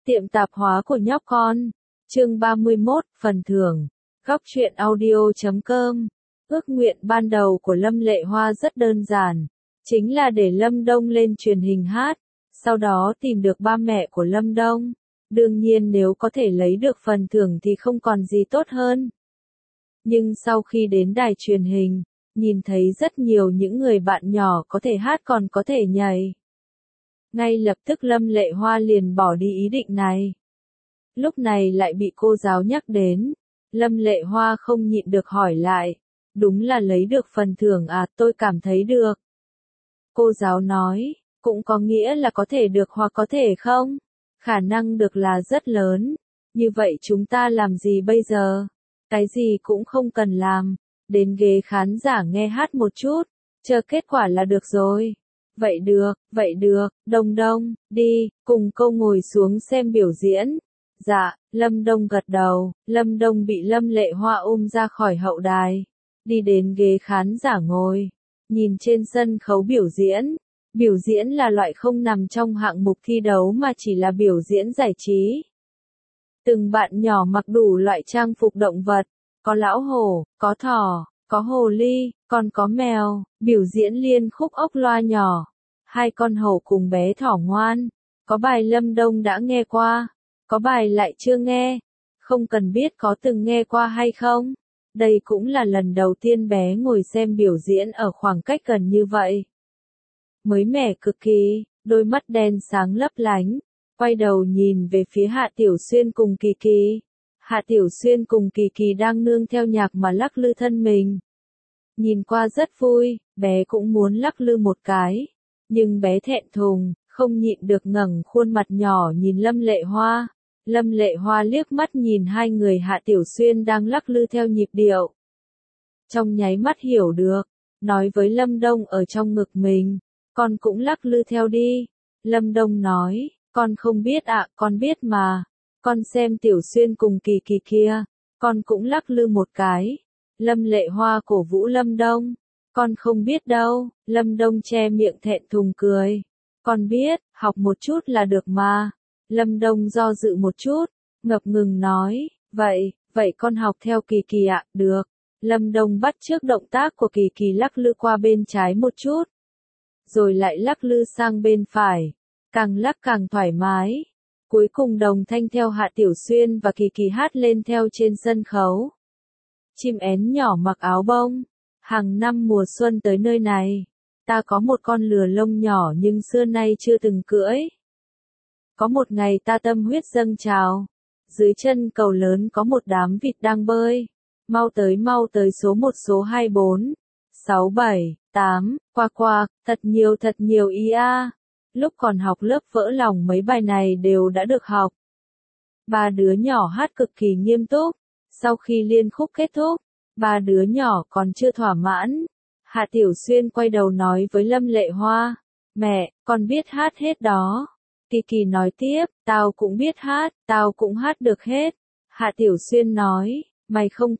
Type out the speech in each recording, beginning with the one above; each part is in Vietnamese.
Tiệm tạp hóa của nhóc con. Chương 31, phần thưởng. Góc truyện audio.com. Ước nguyện ban đầu của Lâm Lệ Hoa rất đơn giản, chính là để Lâm Đông lên truyền hình hát, sau đó tìm được ba mẹ của Lâm Đông. Đương nhiên nếu có thể lấy được phần thưởng thì không còn gì tốt hơn. Nhưng sau khi đến đài truyền hình, nhìn thấy rất nhiều những người bạn nhỏ có thể hát còn có thể nhảy. Ngay lập tức Lâm Lệ Hoa liền bỏ đi ý định này. Lúc này lại bị cô giáo nhắc đến, Lâm Lệ Hoa không nhịn được hỏi lại, đúng là lấy được phần thưởng à, tôi cảm thấy được. Cô giáo nói, cũng có nghĩa là có thể được hoặc có thể không, khả năng được là rất lớn, như vậy chúng ta làm gì bây giờ? Cái gì cũng không cần làm, đến ghế khán giả nghe hát một chút, chờ kết quả là được rồi. Vậy được, Đông Đông, đi, cùng cô ngồi xuống xem biểu diễn. Dạ, Lâm Đông gật đầu, Lâm Đông bị Lâm Lệ Hoa ôm ra khỏi hậu đài, đi đến ghế khán giả ngồi, nhìn trên sân khấu biểu diễn. Biểu diễn là loại không nằm trong hạng mục thi đấu mà chỉ là biểu diễn giải trí. Từng bạn nhỏ mặc đủ loại trang phục động vật, có lão hổ, có thỏ, có hồ ly, còn có mèo, biểu diễn liên khúc ốc loa nhỏ. Hai con hổ cùng bé thỏ ngoan, có bài Lâm Đông đã nghe qua, có bài lại chưa nghe, không cần biết có từng nghe qua hay không. Đây cũng là lần đầu tiên bé ngồi xem biểu diễn ở khoảng cách gần như vậy. Mới mẻ cực kỳ, đôi mắt đen sáng lấp lánh, quay đầu nhìn về phía Hạ Tiểu Xuyên cùng Kỳ Kỳ. Hạ Tiểu Xuyên cùng Kỳ Kỳ đang nương theo nhạc mà lắc lư thân mình. Nhìn qua rất vui, bé cũng muốn lắc lư một cái, nhưng bé thẹn thùng, không nhịn được ngẩng khuôn mặt nhỏ nhìn Lâm Lệ Hoa. Lâm Lệ Hoa liếc mắt nhìn hai người Hạ Tiểu Xuyên đang lắc lư theo nhịp điệu. Trong nháy mắt hiểu được, nói với Lâm Đông ở trong ngực mình, con cũng lắc lư theo đi. Lâm Đông nói, con không biết ạ, con biết mà. Con xem Tiểu Xuyên cùng Kỳ Kỳ kia, con cũng lắc lư một cái. Lâm Lệ Hoa cổ vũ Lâm Đông, con không biết đâu. Lâm Đông che miệng thẹn thùng cười, con biết, học một chút là được mà. Lâm Đông do dự một chút, ngập ngừng nói, vậy con học theo Kỳ Kỳ ạ, được. Lâm Đông bắt chước động tác của Kỳ Kỳ lắc lư qua bên trái một chút, rồi lại lắc lư sang bên phải, càng lắc càng thoải mái. Cuối cùng đồng thanh theo Hạ Tiểu Xuyên và Kỳ Kỳ hát lên theo trên sân khấu. Chim én nhỏ mặc áo bông, hàng năm mùa xuân tới nơi này, ta có một con lừa lông nhỏ nhưng xưa nay chưa từng cưỡi. Có một ngày ta tâm huyết dâng trào, dưới chân cầu lớn có một đám vịt đang bơi. Mau tới số 1 số 2 4, 6 7, 8, qua, thật nhiều ý a. Lúc còn học lớp vỡ lòng mấy bài này đều đã được học. Ba đứa nhỏ hát cực kỳ nghiêm túc, sau khi liên khúc kết thúc, ba đứa nhỏ còn chưa thỏa mãn. Hạ Tiểu Xuyên quay đầu nói với Lâm Lệ Hoa, mẹ, con biết hát hết đó. Kỳ Kỳ nói tiếp, tao cũng biết hát, tao cũng hát được hết. Hạ Tiểu Xuyên nói, mày không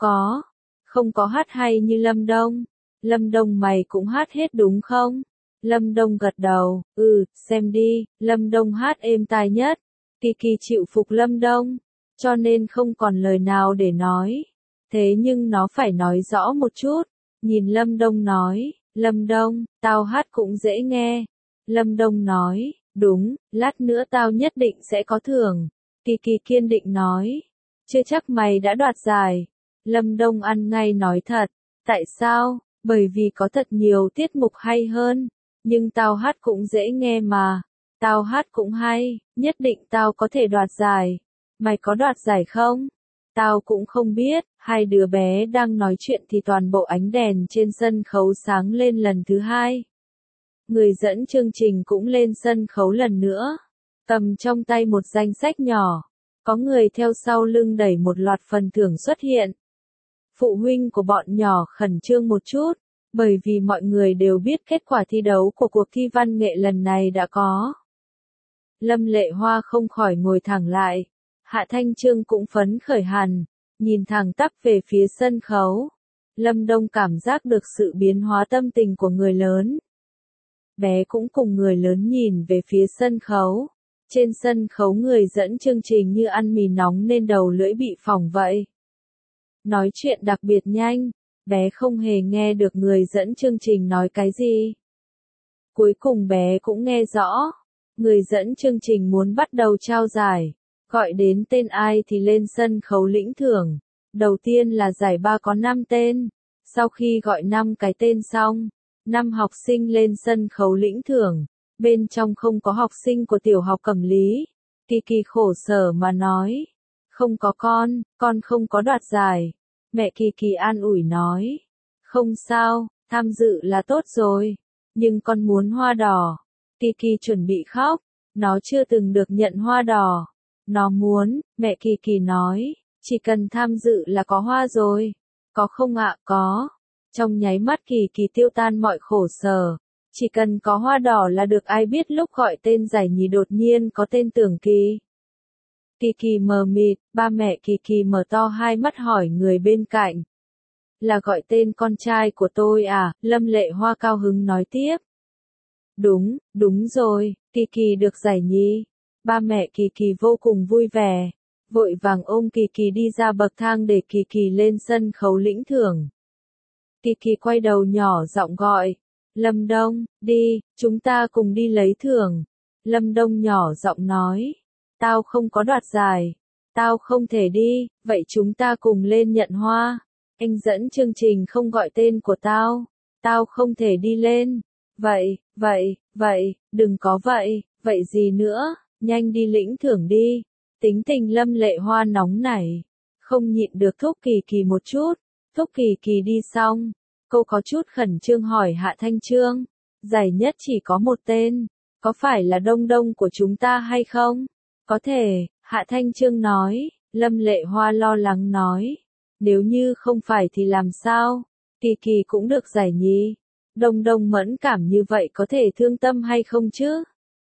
có hát hay như Lâm Đông. Lâm Đông mày cũng hát hết đúng không? Lâm Đông gật đầu, xem đi, Lâm Đông hát êm tai nhất. Kỳ Kỳ chịu phục Lâm Đông, cho nên không còn lời nào để nói. Thế nhưng nó phải nói rõ một chút. Nhìn Lâm Đông nói, Lâm Đông, tao hát cũng dễ nghe. Lâm Đông nói, đúng, lát nữa tao nhất định sẽ có thưởng. Kỳ Kỳ kiên định nói, chưa chắc mày đã đoạt giải. Lâm Đông ăn ngay nói thật, tại sao? Bởi vì có thật nhiều tiết mục hay hơn, nhưng tao hát cũng dễ nghe mà, tao hát cũng hay, nhất định tao có thể đoạt giải. Mày có đoạt giải không? Tao cũng không biết. Hai đứa bé đang nói chuyện thì toàn bộ ánh đèn trên sân khấu sáng lên lần thứ hai. Người dẫn chương trình cũng lên sân khấu lần nữa, cầm trong tay một danh sách nhỏ, có người theo sau lưng đẩy một loạt phần thưởng xuất hiện. Phụ huynh của bọn nhỏ khẩn trương một chút, bởi vì mọi người đều biết kết quả thi đấu của cuộc thi văn nghệ lần này đã có. Lâm Lệ Hoa không khỏi ngồi thẳng lại, Hạ Thanh Trương cũng phấn khởi hẳn, nhìn thẳng tắp về phía sân khấu. Lâm Đông cảm giác được sự biến hóa tâm tình của người lớn. Bé cũng cùng người lớn nhìn về phía sân khấu. Trên sân khấu người dẫn chương trình như ăn mì nóng nên đầu lưỡi bị phỏng vậy. Nói chuyện đặc biệt nhanh, bé không hề nghe được người dẫn chương trình nói cái gì. Cuối cùng bé cũng nghe rõ, người dẫn chương trình muốn bắt đầu trao giải, gọi đến tên ai thì lên sân khấu lĩnh thưởng. Đầu tiên là giải ba có 5 tên, sau khi gọi 5 cái tên xong, 5 học sinh lên sân khấu lĩnh thưởng, bên trong không có học sinh của tiểu học Cẩm Lý. Kỳ khổ sở mà nói, không có con không có đoạt giải. Mẹ Kỳ an ủi nói, không sao, tham dự là tốt rồi, nhưng con muốn hoa đỏ. Kỳ chuẩn bị khóc, nó chưa từng được nhận hoa đỏ. Nó muốn, mẹ Kỳ nói, chỉ cần tham dự là có hoa rồi. Có không ạ? Có. Trong nháy mắt Kỳ tiêu tan mọi khổ sở. Chỉ cần có hoa đỏ là được. Ai biết lúc gọi tên giải nhì đột nhiên có tên Tưởng Kỳ. Kỳ mờ mịt, ba mẹ Kỳ mở to hai mắt hỏi người bên cạnh. Là gọi tên con trai của tôi à? Lâm Lệ Hoa cao hứng nói tiếp. Đúng rồi, Kỳ được giải nhì. Ba mẹ Kỳ vô cùng vui vẻ, vội vàng ôm Kỳ đi ra bậc thang để Kỳ lên sân khấu lĩnh thưởng. Kỳ quay đầu nhỏ giọng gọi, Lâm Đông, đi, chúng ta cùng đi lấy thưởng. Lâm Đông nhỏ giọng nói, tao không có đoạt giải, tao không thể đi, vậy chúng ta cùng lên nhận hoa. Anh dẫn chương trình không gọi tên của tao không thể đi lên. Vậy, đừng có vậy gì nữa, nhanh đi lĩnh thưởng đi. Tính tình Lâm Lệ Hoa nóng nảy, không nhịn được thúc Kỳ một chút. Thúc Kỳ đi xong, cô có chút khẩn trương hỏi Hạ Thanh Trương, giải nhất chỉ có một tên, có phải là Đông của chúng ta hay không? Có thể, Hạ Thanh Trương nói. Lâm Lệ Hoa lo lắng nói, nếu như không phải thì làm sao? Kỳ cũng được giải nhì. Đông mẫn cảm như vậy có thể thương tâm hay không chứ?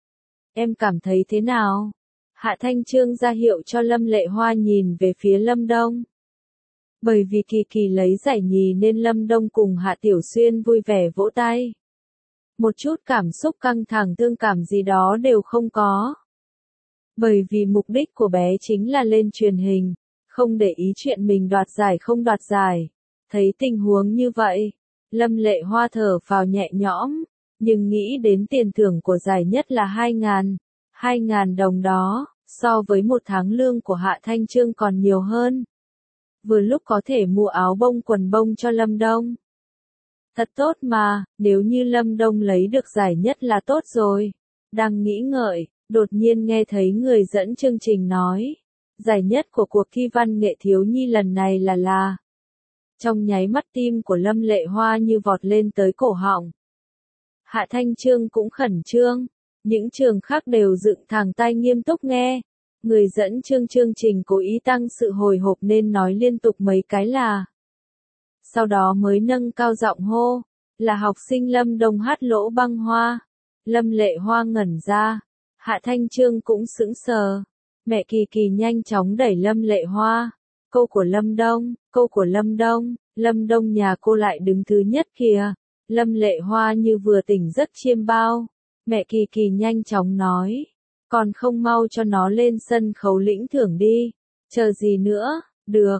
Em cảm thấy thế nào? Hạ Thanh Trương ra hiệu cho Lâm Lệ Hoa nhìn về phía Lâm Đông. Bởi vì Kỳ lấy giải nhì nên Lâm Đông cùng Hạ Tiểu Xuyên vui vẻ vỗ tay. Một chút cảm xúc căng thẳng thương cảm gì đó đều không có. Bởi vì mục đích của bé chính là lên truyền hình, không để ý chuyện mình đoạt giải không đoạt giải. Thấy tình huống như vậy, Lâm Lệ Hoa thở phào nhẹ nhõm, nhưng nghĩ đến tiền thưởng của giải nhất là 2.000 đồng đó, so với một tháng lương của Hạ Thanh Trương còn nhiều hơn. Vừa lúc có thể mua áo bông quần bông cho Lâm Đông. Thật tốt mà, nếu như Lâm Đông lấy được giải nhất là tốt rồi. Đang nghĩ ngợi, đột nhiên nghe thấy người dẫn chương trình nói, giải nhất của cuộc thi văn nghệ thiếu nhi lần này là. Trong nháy mắt tim của Lâm Lệ Hoa như vọt lên tới cổ họng. Hạ Thanh Trương cũng khẩn trương, những trường khác đều dựng thẳng tay nghiêm túc nghe. Người dẫn chương trình cố ý tăng sự hồi hộp nên nói liên tục mấy cái là. Sau đó mới nâng cao giọng hô, là học sinh Lâm Đông hát Lỗ Băng Hoa. Lâm Lệ Hoa ngẩn ra, Hạ Thanh Trương cũng sững sờ. Mẹ Kỳ nhanh chóng đẩy Lâm Lệ Hoa. Câu của Lâm Đông, Lâm Đông nhà cô lại đứng thứ nhất kìa. Lâm Lệ Hoa như vừa tỉnh giấc chiêm bao. Mẹ Kỳ nhanh chóng nói, còn không mau cho nó lên sân khấu lĩnh thưởng đi. Chờ gì nữa? Được.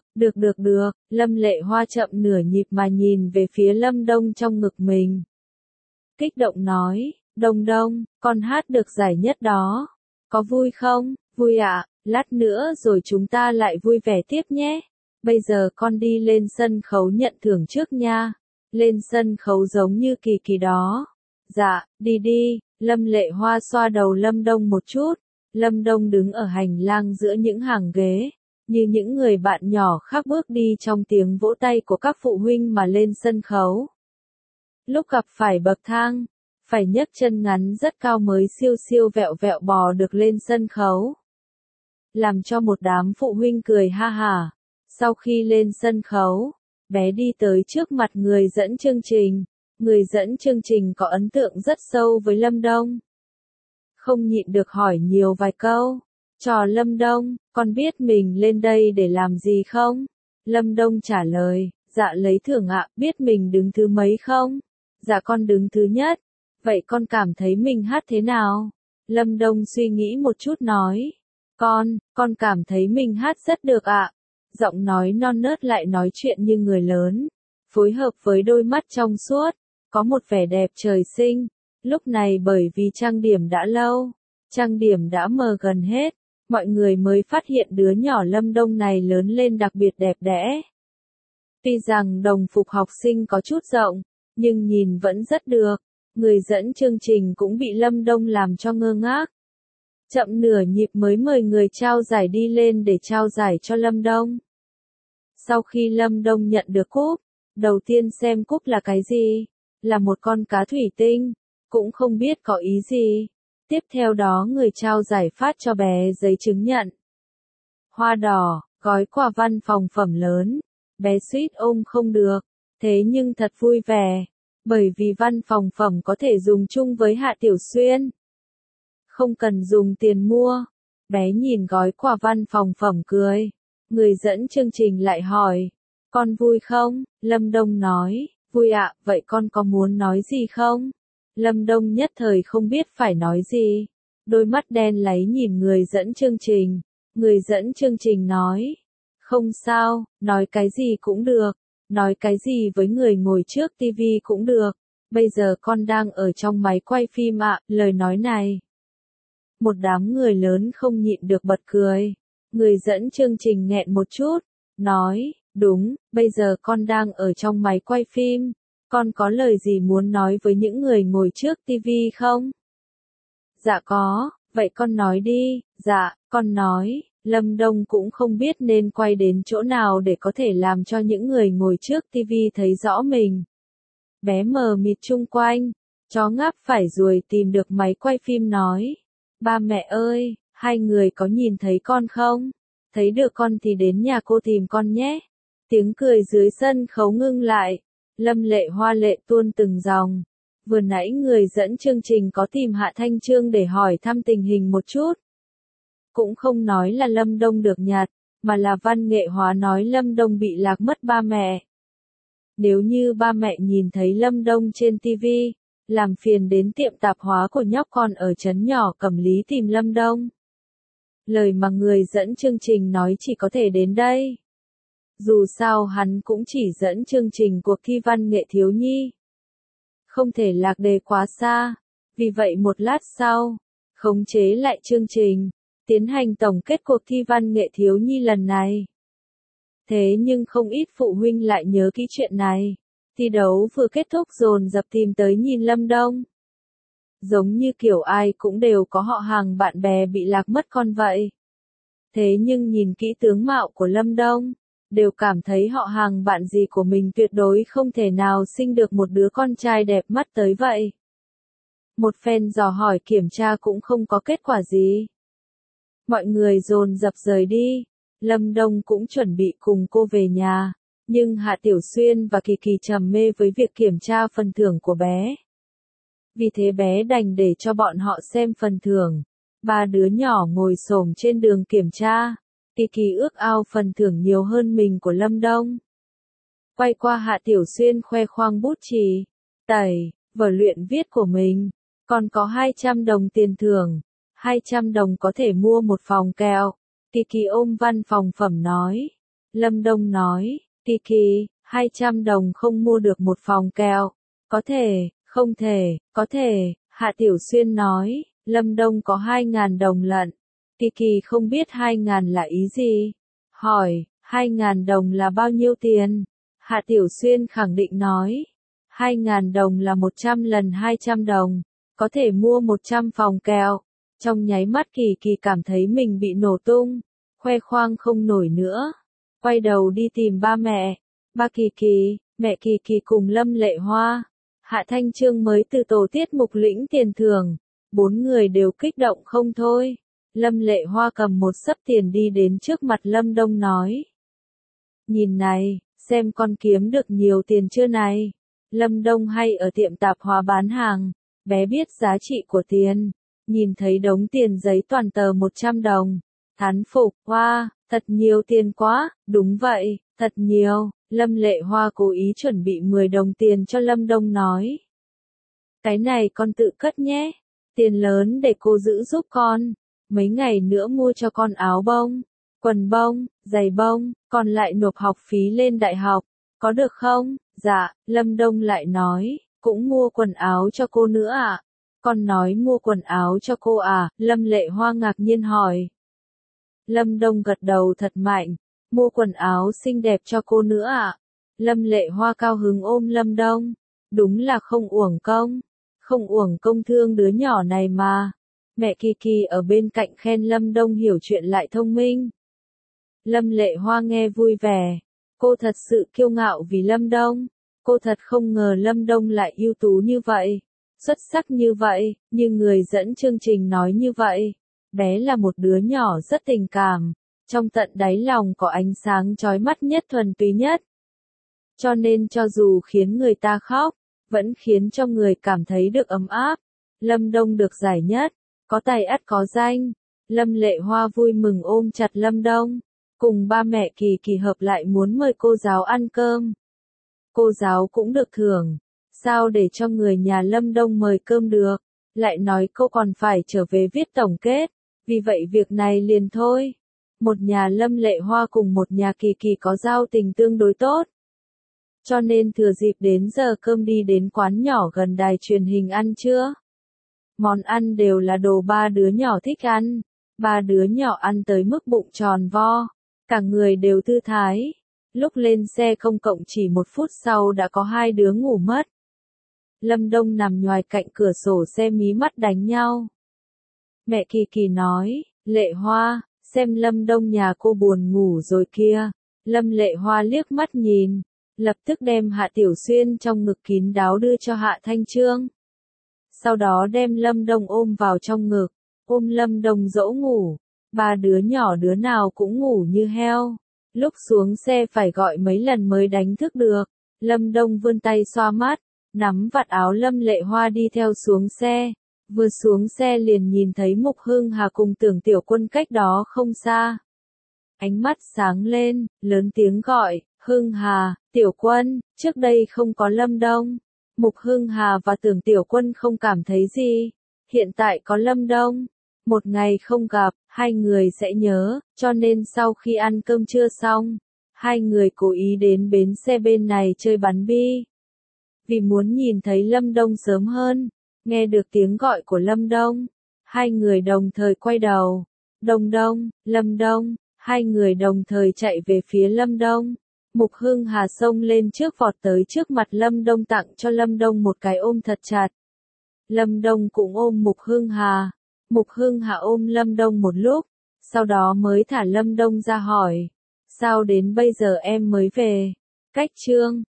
Lâm Lệ Hoa chậm nửa nhịp mà nhìn về phía Lâm Đông trong ngực mình. Kích động nói, Đông, con hát được giải nhất đó. Có vui không? Vui ạ, lát nữa rồi chúng ta lại vui vẻ tiếp nhé. Bây giờ con đi lên sân khấu nhận thưởng trước nha. Lên sân khấu giống như Kỳ đó. Dạ, đi. Lâm Lệ Hoa xoa đầu Lâm Đông một chút. Lâm Đông đứng ở hành lang giữa những hàng ghế, như những người bạn nhỏ khác bước đi trong tiếng vỗ tay của các phụ huynh mà lên sân khấu. Lúc gặp phải bậc thang, phải nhấc chân ngắn rất cao mới siêu vẹo bò được lên sân khấu. Làm cho một đám phụ huynh cười ha hả. Sau khi lên sân khấu, bé đi tới trước mặt người dẫn chương trình. Người dẫn chương trình có ấn tượng rất sâu với Lâm Đông. Không nhịn được hỏi nhiều vài câu. Trò Lâm Đông, con biết mình lên đây để làm gì không? Lâm Đông trả lời, dạ lấy thưởng ạ, biết mình đứng thứ mấy không? Dạ con đứng thứ nhất. Vậy con cảm thấy mình hát thế nào? Lâm Đông suy nghĩ một chút nói. Con cảm thấy mình hát rất được ạ. Giọng nói non nớt lại nói chuyện như người lớn. Phối hợp với đôi mắt trong suốt. Có một vẻ đẹp trời sinh. Lúc này bởi vì trang điểm đã lâu. Trang điểm đã mờ gần hết. Mọi người mới phát hiện đứa nhỏ Lâm Đông này lớn lên đặc biệt đẹp đẽ. Tuy rằng đồng phục học sinh có chút rộng, nhưng nhìn vẫn rất được. Người dẫn chương trình cũng bị Lâm Đông làm cho ngơ ngác. Chậm nửa nhịp mới mời người trao giải đi lên để trao giải cho Lâm Đông. Sau khi Lâm Đông nhận được cúp, đầu tiên xem cúp là cái gì? Là một con cá thủy tinh, cũng không biết có ý gì. Tiếp theo đó người trao giải phát cho bé giấy chứng nhận. Hoa đỏ, gói quà văn phòng phẩm lớn. Bé suýt ôm không được, thế nhưng thật vui vẻ, bởi vì văn phòng phẩm có thể dùng chung với Hạ Tiểu Xuyên. Không cần dùng tiền mua. Bé nhìn gói quà văn phòng phẩm cười. Người dẫn chương trình lại hỏi, con vui không? Lâm Đông nói, vui ạ, vậy con có muốn nói gì không? Lâm Đông nhất thời không biết phải nói gì. Đôi mắt đen láy nhìn người dẫn chương trình. Người dẫn chương trình nói, không sao, nói cái gì cũng được. Nói cái gì với người ngồi trước tivi cũng được. Bây giờ con đang ở trong máy quay phim ạ. Lời nói này. Một đám người lớn không nhịn được bật cười. Người dẫn chương trình nghẹn một chút. Nói, đúng, bây giờ con đang ở trong máy quay phim. Con có lời gì muốn nói với những người ngồi trước tivi không? Dạ có, vậy con nói đi. Dạ, con nói. Lâm Đông cũng không biết nên quay đến chỗ nào để có thể làm cho những người ngồi trước tivi thấy rõ mình. Bé mờ mịt chung quanh, chó ngáp phải ruồi tìm được máy quay phim nói. Ba mẹ ơi, hai người có nhìn thấy con không? Thấy được con thì đến nhà cô tìm con nhé. Tiếng cười dưới sân khấu ngưng lại. Lâm Lệ Hoa lệ tuôn từng dòng. Vừa nãy người dẫn chương trình có tìm Hạ Thanh Trương để hỏi thăm tình hình một chút. Cũng không nói là Lâm Đông được nhặt, mà là Văn Nghệ Hóa nói Lâm Đông bị lạc mất ba mẹ. Nếu như ba mẹ nhìn thấy Lâm Đông trên tivi, làm phiền đến tiệm tạp hóa của nhóc con ở trấn nhỏ Cẩm Lý tìm Lâm Đông. Lời mà người dẫn chương trình nói chỉ có thể đến đây. Dù sao hắn cũng chỉ dẫn chương trình cuộc thi văn nghệ thiếu nhi. Không thể lạc đề quá xa. Vì vậy một lát sau, khống chế lại chương trình, tiến hành tổng kết cuộc thi văn nghệ thiếu nhi lần này. Thế nhưng không ít phụ huynh lại nhớ kỹ chuyện này. Thi đấu vừa kết thúc dồn dập tìm tới nhìn Lâm Đông. Giống như kiểu ai cũng đều có họ hàng bạn bè bị lạc mất con vậy. Thế nhưng nhìn kỹ tướng mạo của Lâm Đông, đều cảm thấy họ hàng bạn gì của mình tuyệt đối không thể nào sinh được một đứa con trai đẹp mắt tới vậy. Một phen dò hỏi kiểm tra cũng không có kết quả gì. Mọi người dồn dập rời đi. Lâm Đông cũng chuẩn bị cùng cô về nhà. Nhưng Hạ Tiểu Xuyên và Kỳ Kỳ trầm mê với việc kiểm tra phần thưởng của bé. Vì thế bé đành để cho bọn họ xem phần thưởng. Ba đứa nhỏ ngồi xổm trên đường kiểm tra. Kỳ Kỳ ước ao phần thưởng nhiều hơn mình của Lâm Đông. Quay qua Hạ Tiểu Xuyên khoe khoang bút chì, tẩy, vở luyện viết của mình. Còn có 200 đồng tiền thưởng. 200 đồng có thể mua một phòng kẹo. Kỳ Kỳ ôm văn phòng phẩm nói. Lâm Đông nói, Kỳ Kỳ, 200 đồng không mua được một phòng kẹo. Có thể, không thể, có thể. Hạ Tiểu Xuyên nói, Lâm Đông có 2.000 đồng lận. Kỳ Kỳ không biết 2.000 là ý gì. Hỏi, 2.000 đồng là bao nhiêu tiền? Hạ Tiểu Xuyên khẳng định nói, 2.000 đồng là 100 lần 200 đồng. Có thể mua 100 phòng kẹo. Trong nháy mắt Kỳ Kỳ cảm thấy mình bị nổ tung. Khoe khoang không nổi nữa. Quay đầu đi tìm ba mẹ. Ba Kỳ Kỳ, mẹ Kỳ Kỳ cùng Lâm Lệ Hoa. Hạ Thanh Trương mới từ tổ tiết mục lĩnh tiền thưởng. 4 người đều kích động không thôi. Lâm Lệ Hoa cầm một xấp tiền đi đến trước mặt Lâm Đông nói. Nhìn này, xem con kiếm được nhiều tiền chưa này. Lâm Đông hay ở tiệm tạp hóa bán hàng. Bé biết giá trị của tiền. Nhìn thấy đống tiền giấy toàn tờ 100 đồng. Thán phục, hoa, thật nhiều tiền quá, đúng vậy, thật nhiều. Lâm Lệ Hoa cố ý chuẩn bị 10 đồng tiền cho Lâm Đông nói. Cái này con tự cất nhé. Tiền lớn để cô giữ giúp con. Mấy ngày nữa mua cho con áo bông, quần bông, giày bông, còn lại nộp học phí lên đại học. Có được không? Dạ, Lâm Đông lại nói, cũng mua quần áo cho cô nữa à? Con nói mua quần áo cho cô à? Lâm Lệ Hoa ngạc nhiên hỏi. Lâm Đông gật đầu thật mạnh, mua quần áo xinh đẹp cho cô nữa à? Lâm Lệ Hoa cao hứng ôm Lâm Đông, đúng là không uổng công, không uổng công thương đứa nhỏ này mà. Mẹ Kỳ Kỳ ở bên cạnh khen Lâm Đông hiểu chuyện lại thông minh. Lâm Lệ Hoa nghe vui vẻ, cô thật sự kiêu ngạo vì Lâm Đông, cô thật không ngờ Lâm Đông lại ưu tú như vậy, xuất sắc như vậy, như người dẫn chương trình nói như vậy. Bé là một đứa nhỏ rất tình cảm, trong tận đáy lòng có ánh sáng chói mắt nhất thuần túy nhất. Cho nên cho dù khiến người ta khóc, vẫn khiến cho người cảm thấy được ấm áp. Lâm Đông được giải nhất, có tài ắt có danh. Lâm Lệ Hoa vui mừng ôm chặt Lâm Đông, cùng ba mẹ Kỳ Kỳ hợp lại muốn mời cô giáo ăn cơm. Cô giáo cũng được thưởng, sao để cho người nhà Lâm Đông mời cơm được, lại nói cô còn phải trở về viết tổng kết, vì vậy việc này liền thôi. Một nhà Lâm Lệ Hoa cùng một nhà Kỳ Kỳ có giao tình tương đối tốt. Cho nên thừa dịp đến giờ cơm đi đến quán nhỏ gần đài truyền hình ăn trưa. Món ăn đều là đồ ba đứa nhỏ thích ăn, ba đứa nhỏ ăn tới mức bụng tròn vo, cả người đều thư thái. Lúc lên xe công cộng chỉ 1 phút sau đã có 2 đứa ngủ mất. Lâm Đông nằm ngoài cạnh cửa sổ xe mí mắt đánh nhau. Mẹ Kỳ Kỳ nói, Lệ Hoa, xem Lâm Đông nhà cô buồn ngủ rồi kia. Lâm Lệ Hoa liếc mắt nhìn, lập tức đem Hạ Tiểu Xuyên trong ngực kín đáo đưa cho Hạ Thanh Trương. Sau đó đem Lâm Đông ôm vào trong ngực, ôm Lâm Đông dỗ ngủ. Ba đứa nhỏ đứa nào cũng ngủ như heo. Lúc xuống xe phải gọi mấy lần mới đánh thức được. Lâm Đông vươn tay xoa mắt, nắm vạt áo Lâm Lệ Hoa đi theo xuống xe. Vừa xuống xe liền nhìn thấy Mục Hưng Hà cùng Tưởng Tiểu Quân cách đó không xa. Ánh mắt sáng lên, lớn tiếng gọi, Hưng Hà, Tiểu Quân, trước đây không có Lâm Đông. Mục Hưng Hà và Tưởng Tiểu Quân không cảm thấy gì. Hiện tại có Lâm Đông. Một ngày không gặp, hai người sẽ nhớ, cho nên sau khi ăn cơm trưa xong, hai người cố ý đến bến xe bên này chơi bắn bi. Vì muốn nhìn thấy Lâm Đông sớm hơn, nghe được tiếng gọi của Lâm Đông, hai người đồng thời quay đầu. Đông Đông, Lâm Đông, hai người đồng thời chạy về phía Lâm Đông. Mục Hưng Hà xông lên trước vọt tới trước mặt Lâm Đông tặng cho Lâm Đông một cái ôm thật chặt. Lâm Đông cũng ôm Mục Hưng Hà. Mục Hưng Hà ôm Lâm Đông một lúc, sau đó mới thả Lâm Đông ra hỏi. Sao đến bây giờ em mới về? Cách Trương,